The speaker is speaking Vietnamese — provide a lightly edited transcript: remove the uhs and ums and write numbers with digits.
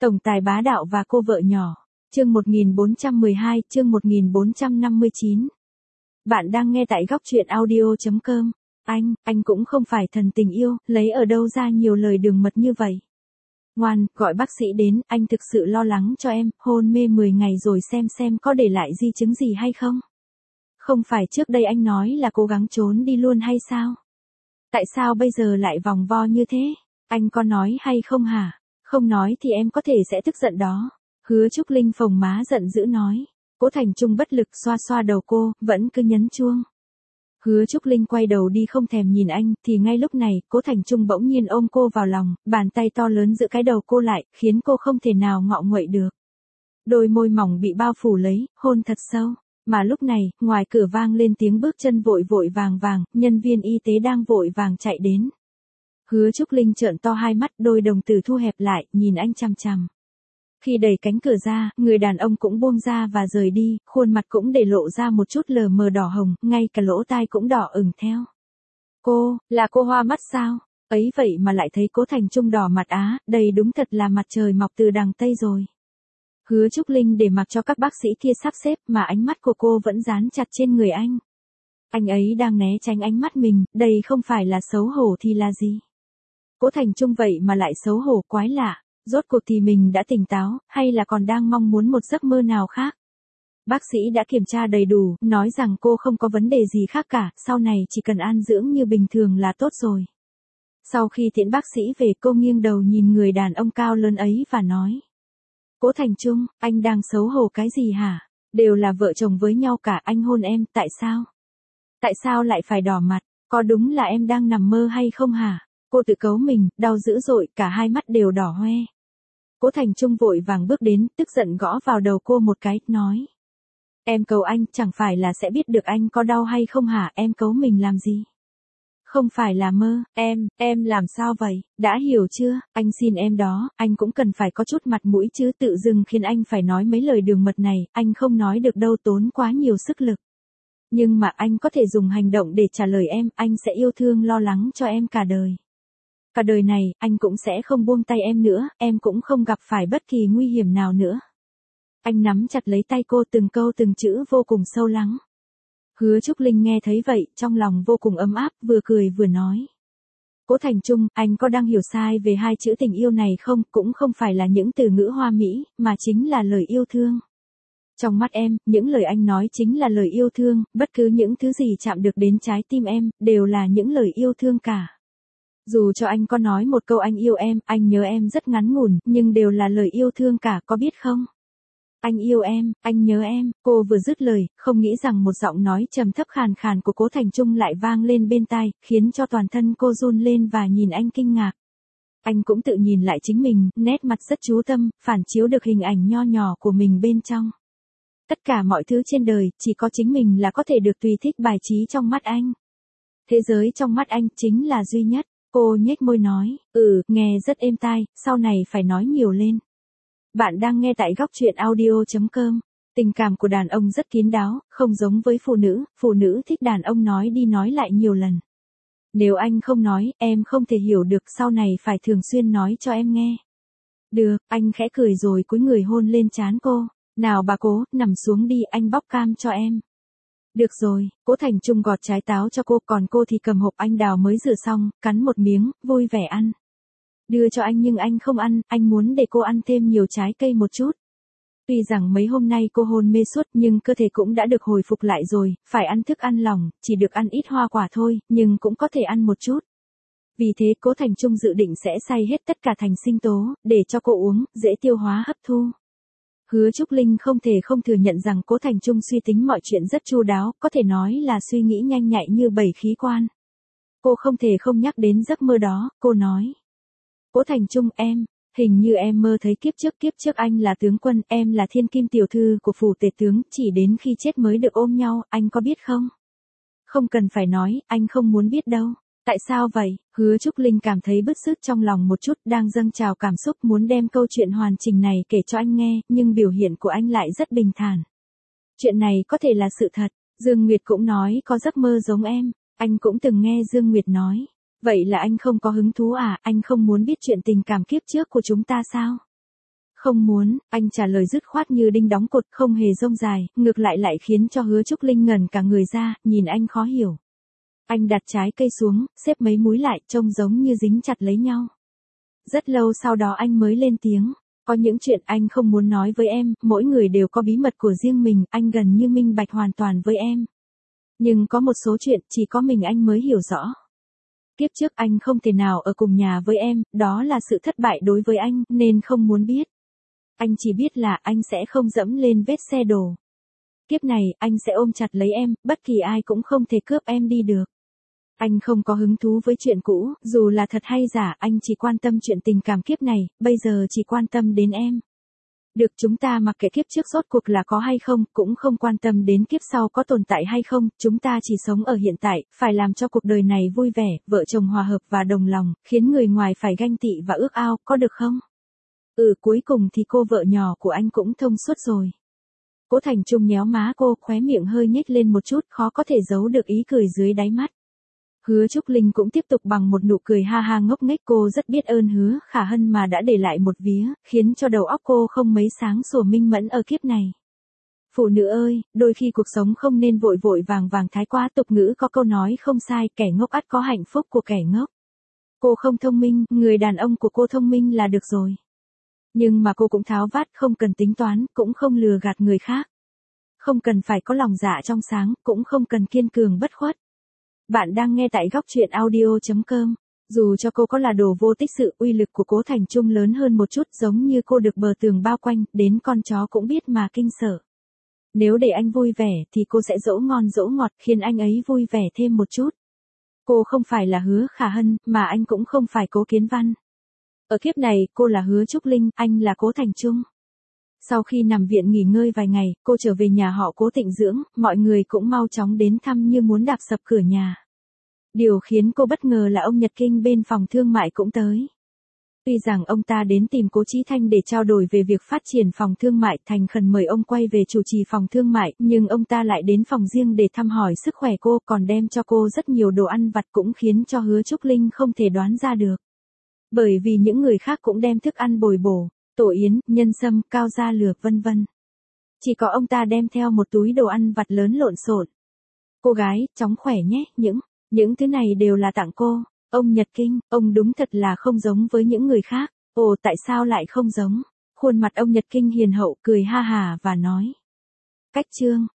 Tổng tài bá đạo và cô vợ nhỏ. Chương 1412, chương 1459. Bạn đang nghe tại góc truyện audio.com. Anh cũng không phải thần tình yêu, lấy ở đâu ra nhiều lời đường mật như vậy. Ngoan, gọi bác sĩ đến, anh thực sự lo lắng cho em, hôn mê 10 ngày rồi xem có để lại di chứng gì hay không. Không phải trước đây anh nói là cố gắng trốn đi luôn hay sao? Tại sao bây giờ lại vòng vo như thế? Anh có nói hay không hả? Không nói thì em có thể sẽ tức giận đó. Hứa Trúc Linh phồng má giận dữ nói. Cố Thành Trung bất lực xoa xoa đầu cô, vẫn cứ nhấn chuông. Hứa Trúc Linh quay đầu đi không thèm nhìn anh, thì ngay lúc này, Cố Thành Trung bỗng nhiên ôm cô vào lòng, bàn tay to lớn giữ cái đầu cô lại, khiến cô không thể nào ngọ nguậy được. Đôi môi mỏng bị bao phủ lấy, hôn thật sâu. Mà lúc này, ngoài cửa vang lên tiếng bước chân vội vội vàng vàng, nhân viên y tế đang vội vàng chạy đến. Hứa Trúc Linh trợn to hai mắt, đôi đồng tử thu hẹp lại, nhìn anh chằm chằm. Khi đẩy cánh cửa ra, người đàn ông cũng buông ra và rời đi, khuôn mặt cũng để lộ ra một chút lờ mờ đỏ hồng, ngay cả lỗ tai cũng đỏ ửng theo. Là cô hoa mắt sao? Ấy vậy mà lại thấy Cố Thành Trung đỏ mặt á, đây đúng thật là mặt trời mọc từ đằng Tây rồi. Hứa Trúc Linh để mặc cho các bác sĩ kia sắp xếp mà ánh mắt của cô vẫn dán chặt trên người anh. Anh ấy đang né tránh ánh mắt mình, đây không phải là xấu hổ thì là gì? Cố Thành Trung vậy mà lại xấu hổ quái lạ, rốt cuộc thì mình đã tỉnh táo, hay là còn đang mong muốn một giấc mơ nào khác? Bác sĩ đã kiểm tra đầy đủ, nói rằng cô không có vấn đề gì khác cả, sau này chỉ cần an dưỡng như bình thường là tốt rồi. Sau khi tiễn bác sĩ về, cô nghiêng đầu nhìn người đàn ông cao lớn ấy và nói. Cố Thành Trung, anh đang xấu hổ cái gì hả? Đều là vợ chồng với nhau cả, anh hôn em, tại sao? Tại sao lại phải đỏ mặt? Có đúng là em đang nằm mơ hay không hả? Cô tự cấu mình, đau dữ dội, cả hai mắt đều đỏ hoe. Cố Thành Trung vội vàng bước đến, tức giận gõ vào đầu cô một cái, nói. Em cấu anh, chẳng phải là sẽ biết được anh có đau hay không hả, em cấu mình làm gì? Không phải là mơ, em làm sao vậy, đã hiểu chưa, anh xin em đó, anh cũng cần phải có chút mặt mũi chứ, tự dưng khiến anh phải nói mấy lời đường mật này, anh không nói được đâu, tốn quá nhiều sức lực. Nhưng mà anh có thể dùng hành động để trả lời em, anh sẽ yêu thương lo lắng cho em cả đời. Cả đời này, anh cũng sẽ không buông tay em nữa, em cũng không gặp phải bất kỳ nguy hiểm nào nữa. Anh nắm chặt lấy tay cô, từng câu từng chữ vô cùng sâu lắng. Hứa Trúc Linh nghe thấy vậy, trong lòng vô cùng ấm áp, vừa cười vừa nói. Cố Thành Trung, anh có đang hiểu sai về hai chữ tình yêu này không, cũng không phải là những từ ngữ hoa mỹ, mà chính là lời yêu thương. Trong mắt em, những lời anh nói chính là lời yêu thương, bất cứ những thứ gì chạm được đến trái tim em, đều là những lời yêu thương cả. Dù cho anh có nói một câu anh yêu em, anh nhớ em rất ngắn ngủn, nhưng đều là lời yêu thương cả, có biết không? Anh yêu em, anh nhớ em, cô vừa dứt lời, không nghĩ rằng một giọng nói trầm thấp khàn khàn của Cố Thành Trung lại vang lên bên tai, khiến cho toàn thân cô run lên và nhìn anh kinh ngạc. Anh cũng tự nhìn lại chính mình, nét mặt rất chú tâm, phản chiếu được hình ảnh nho nhỏ của mình bên trong. Tất cả mọi thứ trên đời, chỉ có chính mình là có thể được tùy thích bài trí trong mắt anh. Thế giới trong mắt anh chính là duy nhất. Cô nhếch môi nói, nghe rất êm tai, sau này phải nói nhiều lên. Bạn đang nghe tại góc truyện audio.com. Tình cảm của đàn ông rất kín đáo, không giống với phụ nữ thích đàn ông nói đi nói lại nhiều lần. Nếu anh không nói, em không thể hiểu được, sau này phải thường xuyên nói cho em nghe. Được, anh khẽ cười rồi cúi người hôn lên trán cô. Nào bà Cố, nằm xuống đi, anh bóc cam cho em. Được rồi, Cố Thành Trung gọt trái táo cho cô, còn cô thì cầm hộp anh đào mới rửa xong, cắn một miếng, vui vẻ ăn. Đưa cho anh nhưng anh không ăn, anh muốn để cô ăn thêm nhiều trái cây một chút. Tuy rằng mấy hôm nay cô hôn mê suốt nhưng cơ thể cũng đã được hồi phục lại rồi, phải ăn thức ăn lỏng, chỉ được ăn ít hoa quả thôi, nhưng cũng có thể ăn một chút. Vì thế Cố Thành Trung dự định sẽ xay hết tất cả thành sinh tố, để cho cô uống, dễ tiêu hóa hấp thu. Hứa Trúc Linh không thể không thừa nhận rằng Cố Thành Trung suy tính mọi chuyện rất chu đáo, có thể nói là suy nghĩ nhanh nhạy như bảy khí quan. Cô không thể không nhắc đến giấc mơ đó, cô nói. Cố Thành Trung, hình như em mơ thấy kiếp trước anh là tướng quân, em là thiên kim tiểu thư của phủ tể tướng, chỉ đến khi chết mới được ôm nhau, anh có biết không? Không cần phải nói, anh không muốn biết đâu. Tại sao vậy? Hứa Trúc Linh cảm thấy bứt rứt trong lòng một chút, đang dâng trào cảm xúc muốn đem câu chuyện hoàn chỉnh này kể cho anh nghe, nhưng biểu hiện của anh lại rất bình thản. Chuyện này có thể là sự thật, Dương Nguyệt cũng nói có giấc mơ giống em, anh cũng từng nghe Dương Nguyệt nói. Vậy là anh không có hứng thú à, anh không muốn biết chuyện tình cảm kiếp trước của chúng ta sao? Không muốn, anh trả lời dứt khoát như đinh đóng cột, không hề rông dài, ngược lại khiến cho Hứa Trúc Linh ngẩn cả người ra, nhìn anh khó hiểu. Anh đặt trái cây xuống, xếp mấy múi lại, trông giống như dính chặt lấy nhau. Rất lâu sau đó anh mới lên tiếng. Có những chuyện anh không muốn nói với em, mỗi người đều có bí mật của riêng mình, anh gần như minh bạch hoàn toàn với em. Nhưng có một số chuyện chỉ có mình anh mới hiểu rõ. Kiếp trước anh không thể nào ở cùng nhà với em, đó là sự thất bại đối với anh, nên không muốn biết. Anh chỉ biết là anh sẽ không dẫm lên vết xe đổ. Kiếp này, anh sẽ ôm chặt lấy em, bất kỳ ai cũng không thể cướp em đi được. Anh không có hứng thú với chuyện cũ, dù là thật hay giả, anh chỉ quan tâm chuyện tình cảm kiếp này, bây giờ chỉ quan tâm đến em. Được, chúng ta mặc kệ kiếp trước rốt cuộc là có hay không, cũng không quan tâm đến kiếp sau có tồn tại hay không, chúng ta chỉ sống ở hiện tại, phải làm cho cuộc đời này vui vẻ, vợ chồng hòa hợp và đồng lòng, khiến người ngoài phải ganh tị và ước ao, có được không? Cuối cùng thì cô vợ nhỏ của anh cũng thông suốt rồi. Cố Thành Trung nhéo má cô, khóe miệng hơi nhếch lên một chút, khó có thể giấu được ý cười dưới đáy mắt. Hứa Trúc Linh cũng tiếp tục bằng một nụ cười ha ha ngốc nghếch, cô rất biết ơn Hứa Khả Hân mà đã để lại một vía, khiến cho đầu óc cô không mấy sáng sủa minh mẫn ở kiếp này. Phụ nữ ơi, đôi khi cuộc sống không nên vội vội vàng vàng thái quá, tục ngữ có câu nói không sai, kẻ ngốc ắt có hạnh phúc của kẻ ngốc. Cô không thông minh, người đàn ông của cô thông minh là được rồi. Nhưng mà cô cũng tháo vát, không cần tính toán, cũng không lừa gạt người khác. Không cần phải có lòng dạ trong sáng, cũng không cần kiên cường bất khuất. Bạn đang nghe tại góc truyện audio.com. Dù cho cô có là đồ vô tích sự, uy lực của Cố Thành Trung lớn hơn một chút, giống như cô được bờ tường bao quanh, đến con chó cũng biết mà kinh sợ. Nếu để anh vui vẻ thì cô sẽ dỗ ngon dỗ ngọt, khiến anh ấy vui vẻ thêm một chút. Cô không phải là Hứa Khả Hân, mà anh cũng không phải Cố Kiến Văn. Ở kiếp này, cô là Hứa Trúc Linh, anh là Cố Thành Trung. Sau khi nằm viện nghỉ ngơi vài ngày, cô trở về nhà họ Cố tịnh dưỡng, mọi người cũng mau chóng đến thăm như muốn đạp sập cửa nhà. Điều khiến cô bất ngờ là ông Nhật Kinh bên phòng thương mại cũng tới. Tuy rằng ông ta đến tìm Cố Chí Thanh để trao đổi về việc phát triển phòng thương mại, thành khẩn mời ông quay về chủ trì phòng thương mại, nhưng ông ta lại đến phòng riêng để thăm hỏi sức khỏe cô, còn đem cho cô rất nhiều đồ ăn vặt, cũng khiến cho Hứa Trúc Linh không thể đoán ra được. Bởi vì những người khác cũng đem thức ăn bồi bổ, tổ yến, nhân sâm, cao gia lừa, vân vân. Chỉ có ông ta đem theo một túi đồ ăn vặt lớn lộn xộn. Cô gái, chóng khỏe nhé, những thứ này đều là tặng cô. Ông Nhật Kinh, ông đúng thật là không giống với những người khác. Ồ, tại sao lại không giống? Khuôn mặt ông Nhật Kinh hiền hậu, cười ha hà và nói. Cách chương.